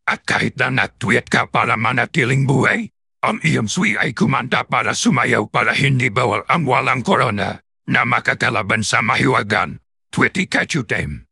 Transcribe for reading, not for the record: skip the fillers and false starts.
At kahit na natwit ka para manatiling buhay, ang iyong suwi ay kumanda para sumayaw para hindi bawal ang walang korona na makakalaban sa mahiwagan. Twiti kachutem.